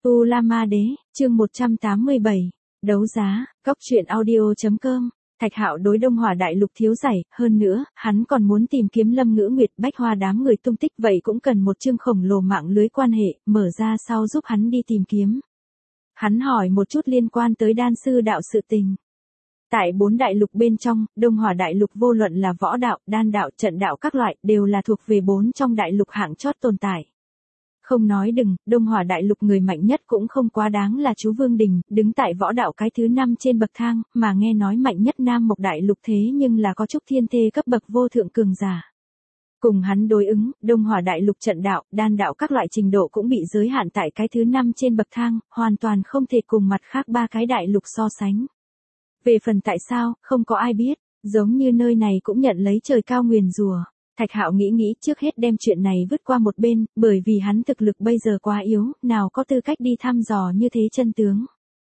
U La Ma Đế, chương 187, đấu giá, góc truyện audio.com. Thạch Hạo đối Đông Hỏa Đại Lục thiếu giải, hơn nữa, hắn còn muốn tìm kiếm Lâm Ngữ Nguyệt Bách Hoa đám người tung tích, vậy cũng cần một chương khổng lồ mạng lưới quan hệ, mở ra sau giúp hắn đi tìm kiếm. Hắn hỏi một chút liên quan tới đan sư đạo sự tình. Tại 4 đại lục bên trong, Đông Hỏa Đại Lục vô luận là võ đạo, đan đạo, trận đạo các loại, đều là thuộc về 4 trong đại lục hạng chót tồn tại. Không nói đừng, Đông Hỏa Đại Lục người mạnh nhất cũng không quá đáng là chú Vương Đình, đứng tại võ đạo cái thứ 5 trên bậc thang, mà nghe nói mạnh nhất Nam Mộc Đại Lục thế nhưng là có Trúc Thiên Thê cấp bậc vô thượng cường giả. Cùng hắn đối ứng, Đông Hỏa Đại Lục trận đạo, đan đạo các loại trình độ cũng bị giới hạn tại cái thứ 5 trên bậc thang, hoàn toàn không thể cùng mặt khác 3 cái đại lục so sánh. Về phần tại sao, không có ai biết, giống như nơi này cũng nhận lấy trời cao nguyền rủa. Thạch Hạo nghĩ trước hết đem chuyện này vứt qua một bên, bởi vì hắn thực lực bây giờ quá yếu, nào có tư cách đi thăm dò như thế chân tướng.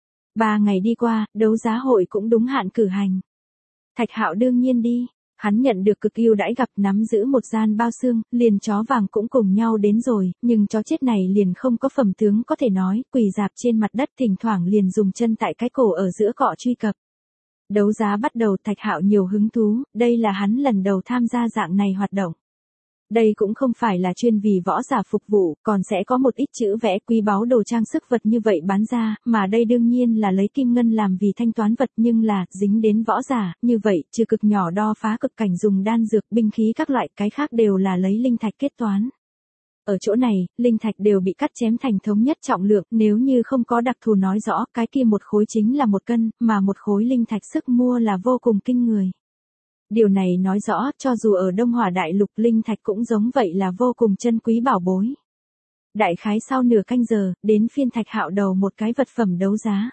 3 ngày đi qua, đấu giá hội cũng đúng hạn cử hành. Thạch Hạo đương nhiên đi, hắn nhận được cực ưu đãi gặp, nắm giữ một gian bao xương, liền chó vàng cũng cùng nhau đến rồi, nhưng chó chết này liền không có phẩm tướng có thể nói, quỳ dạp trên mặt đất, thỉnh thoảng liền dùng chân tại cái cổ ở giữa cọ truy cập. Đấu giá bắt đầu, Thạch Hạo nhiều hứng thú, đây là hắn lần đầu tham gia dạng này hoạt động. Đây cũng không phải là chuyên vì võ giả phục vụ, còn sẽ có một ít chữ vẽ quý báu đồ trang sức vật như vậy bán ra, mà đây đương nhiên là lấy kim ngân làm vì thanh toán vật, nhưng là, dính đến võ giả, như vậy, trừ cực nhỏ đo phá cực cảnh dùng đan dược, binh khí các loại, cái khác đều là lấy linh thạch kết toán. Ở chỗ này, linh thạch đều bị cắt chém thành thống nhất trọng lượng, nếu như không có đặc thù nói rõ, cái kia một khối chính là 1 cân, mà một khối linh thạch sức mua là vô cùng kinh người. Điều này nói rõ, cho dù ở Đông Hỏa Đại Lục, linh thạch cũng giống vậy là vô cùng chân quý bảo bối. Đại khái sau nửa canh giờ, đến phiên Thạch Hạo đầu một cái vật phẩm đấu giá.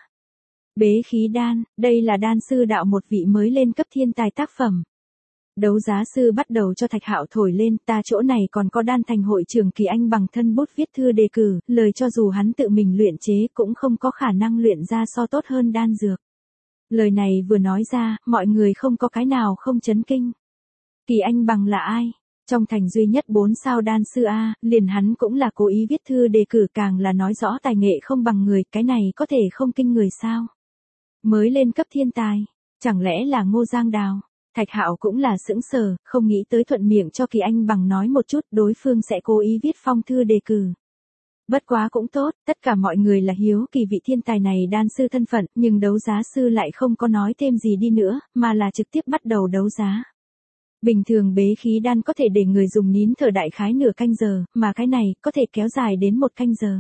Bế khí đan, đây là đan sư đạo một vị mới lên cấp thiên tài tác phẩm. Đấu giá sư bắt đầu cho Thạch Hạo thổi lên, ta chỗ này còn có đan thành hội trưởng Kỳ Anh bằng thân bút viết thư đề cử, lời cho dù hắn tự mình luyện chế cũng không có khả năng luyện ra so tốt hơn đan dược. Lời này vừa nói ra, mọi người không có cái nào không chấn kinh. Kỳ Anh bằng là ai? Trong thành duy nhất 4 sao đan sư A, liền hắn cũng là cố ý viết thư đề cử, càng là nói rõ tài nghệ không bằng người, cái này có thể không kinh người sao? Mới lên cấp thiên tài, chẳng lẽ là Ngô Giang Đào? Thạch Hạo cũng là sững sờ, không nghĩ tới thuận miệng cho Kỳ Anh bằng nói một chút, đối phương sẽ cố ý viết phong thư đề cử. Bất quá cũng tốt, tất cả mọi người là hiếu kỳ vị thiên tài này đan sư thân phận, nhưng đấu giá sư lại không có nói thêm gì đi nữa, mà là trực tiếp bắt đầu đấu giá. Bình thường bế khí đan có thể để người dùng nín thở đại khái nửa canh giờ, mà cái này có thể kéo dài đến 1 canh giờ.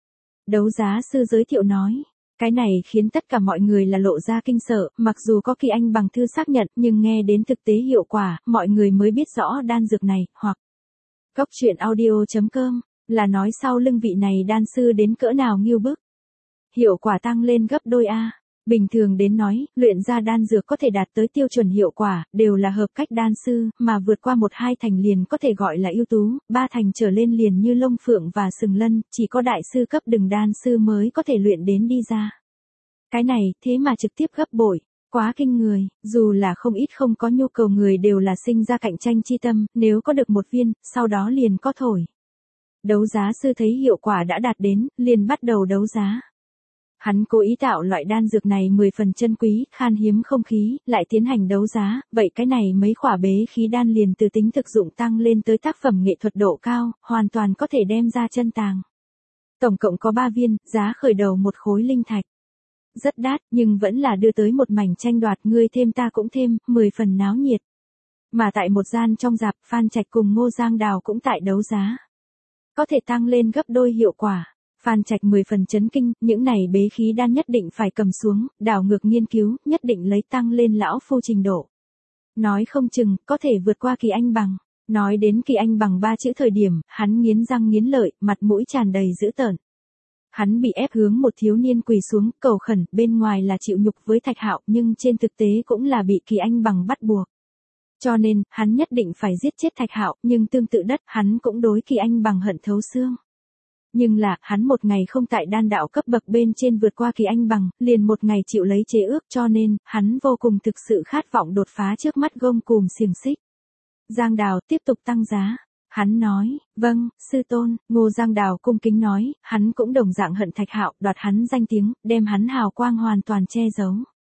Đấu giá sư giới thiệu nói. Cái này khiến tất cả mọi người là lộ ra kinh sợ, mặc dù có Kỳ Anh bằng thư xác nhận, nhưng nghe đến thực tế hiệu quả, mọi người mới biết rõ đan dược này, hoặc góc truyện audio.com, là nói sau lưng vị này đan sư đến cỡ nào nghiêu bức. Hiệu quả tăng lên gấp đôi A. Bình thường đến nói, luyện ra đan dược có thể đạt tới tiêu chuẩn hiệu quả, đều là hợp cách đan sư, mà vượt qua 1-2 thành liền có thể gọi là ưu tú, 3 thành trở lên liền như Lông Phượng và Sừng Lân, chỉ có đại sư cấp đừng đan sư mới có thể luyện đến đi ra. Cái này, thế mà trực tiếp gấp bội, quá kinh người, dù là không ít không có nhu cầu người đều là sinh ra cạnh tranh chi tâm, nếu có được 1 viên, sau đó liền có thổi. Đấu giá sư thấy hiệu quả đã đạt đến, liền bắt đầu đấu giá. Hắn cố ý tạo loại đan dược này 10 phần chân quý, khan hiếm không khí, lại tiến hành đấu giá, vậy cái này mấy khỏa bế khí đan liền từ tính thực dụng tăng lên tới tác phẩm nghệ thuật độ cao, hoàn toàn có thể đem ra chân tàng. Tổng cộng có 3 viên, giá khởi đầu 1 khối linh thạch. Rất đắt, nhưng vẫn là đưa tới một mảnh tranh đoạt, ngươi thêm ta cũng thêm, 10 phần náo nhiệt. Mà tại một gian trong rạp, Phan Trạch cùng Ngô Giang Đào cũng tại đấu giá. Có thể tăng lên gấp đôi hiệu quả. Phan Trạch 10 phần chấn kinh, những này bế khí đan nhất định phải cầm xuống, đảo ngược nghiên cứu, nhất định lấy tăng lên lão phu trình độ. Nói không chừng, có thể vượt qua Kỳ Anh bằng. Nói đến Kỳ Anh bằng 3 chữ thời điểm, hắn nghiến răng nghiến lợi, mặt mũi tràn đầy dữ tợn. Hắn bị ép hướng một thiếu niên quỳ xuống, cầu khẩn, bên ngoài là chịu nhục với Thạch Hạo, nhưng trên thực tế cũng là bị Kỳ Anh bằng bắt buộc. Cho nên, hắn nhất định phải giết chết Thạch Hạo, nhưng tương tự đất, hắn cũng đối Kỳ Anh bằng hận thấu xương. Nhưng là, hắn một ngày không tại đan đạo cấp bậc bên trên vượt qua Kỳ Anh bằng, liền một ngày chịu lấy chế ước, cho nên, hắn vô cùng thực sự khát vọng đột phá trước mắt gông cùm xiềng xích. Giang Đào tiếp tục tăng giá. Hắn nói, vâng, sư tôn. Ngô Giang Đào cung kính nói, hắn cũng đồng dạng hận Thạch Hạo, đoạt hắn danh tiếng, đem hắn hào quang hoàn toàn che giấu.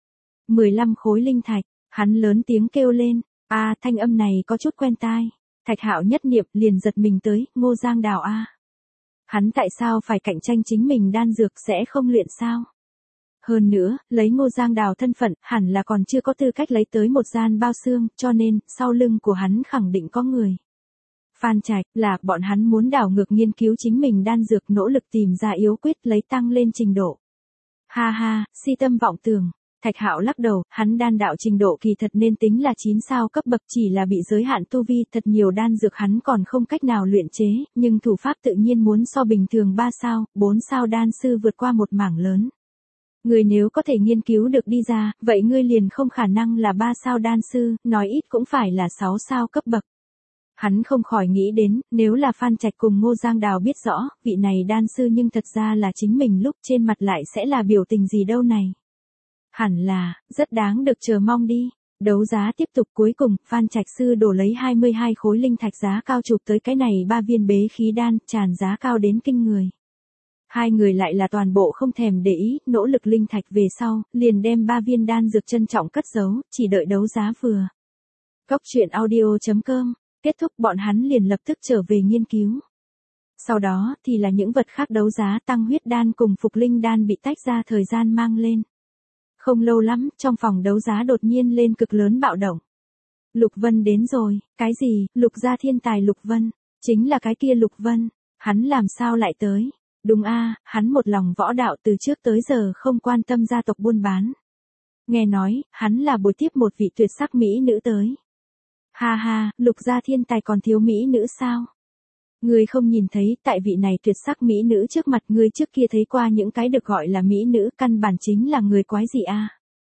15 khối linh thạch, hắn lớn tiếng kêu lên, thanh âm này có chút quen tai. Thạch Hạo nhất niệm liền giật mình tới, Ngô Giang Đào a. Hắn tại sao phải cạnh tranh chính mình đan dược sẽ không luyện sao? Hơn nữa, lấy Ngô Giang Đào thân phận, hẳn là còn chưa có tư cách lấy tới một gian bao xương, cho nên, sau lưng của hắn khẳng định có người. Phan Trạch, là bọn hắn muốn đảo ngược nghiên cứu chính mình đan dược, nỗ lực tìm ra yếu quyết lấy tăng lên trình độ. Ha ha, si tâm vọng tưởng. Thạch Hạo lắc đầu, hắn đan đạo trình độ kỳ thật nên tính là 9 sao cấp bậc, chỉ là bị giới hạn tu vi, thật nhiều đan dược hắn còn không cách nào luyện chế, nhưng thủ pháp tự nhiên muốn so bình thường 3 sao, 4 sao đan sư vượt qua một mảng lớn. Người nếu có thể nghiên cứu được đi ra, vậy ngươi liền không khả năng là 3 sao đan sư, nói ít cũng phải là 6 sao cấp bậc. Hắn không khỏi nghĩ đến, nếu là Phan Trạch cùng Ngô Giang Đào biết rõ, vị này đan sư nhưng thật ra là chính mình lúc trên mặt lại sẽ là biểu tình gì đâu này. Hẳn là, rất đáng được chờ mong đi. Đấu giá tiếp tục, cuối cùng, Phan Trạch sư đổ lấy 22 khối linh thạch giá cao chụp tới cái này 3 viên bế khí đan, tràn giá cao đến kinh người. Hai người lại là toàn bộ không thèm để ý, nỗ lực linh thạch về sau, liền đem 3 viên đan dược trân trọng cất giấu, chỉ đợi đấu giá vừa. Góc truyện audio.com, kết thúc bọn hắn liền lập tức trở về nghiên cứu. Sau đó thì là những vật khác đấu giá, tăng huyết đan cùng phục linh đan bị tách ra thời gian mang lên. Không lâu lắm, trong phòng đấu giá đột nhiên lên cực lớn bạo động. Lục Vân đến rồi, cái gì, Lục gia thiên tài Lục Vân, chính là cái kia Lục Vân, hắn làm sao lại tới? Đúng hắn một lòng võ đạo từ trước tới giờ không quan tâm gia tộc buôn bán. Nghe nói, hắn là buổi tiếp một vị tuyệt sắc mỹ nữ tới. Ha ha, Lục gia thiên tài còn thiếu mỹ nữ sao? Ngươi không nhìn thấy, tại vị này tuyệt sắc mỹ nữ trước mặt ngươi trước kia thấy qua những cái được gọi là mỹ nữ, căn bản chính là người quái gì a?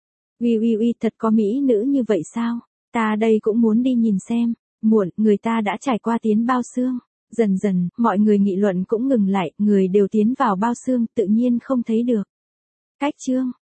Uy, thật có mỹ nữ như vậy sao? Ta đây cũng muốn đi nhìn xem. Muộn, người ta đã trải qua tiến bao xương. Dần dần, mọi người nghị luận cũng ngừng lại, người đều tiến vào bao xương, tự nhiên không thấy được. Cách chương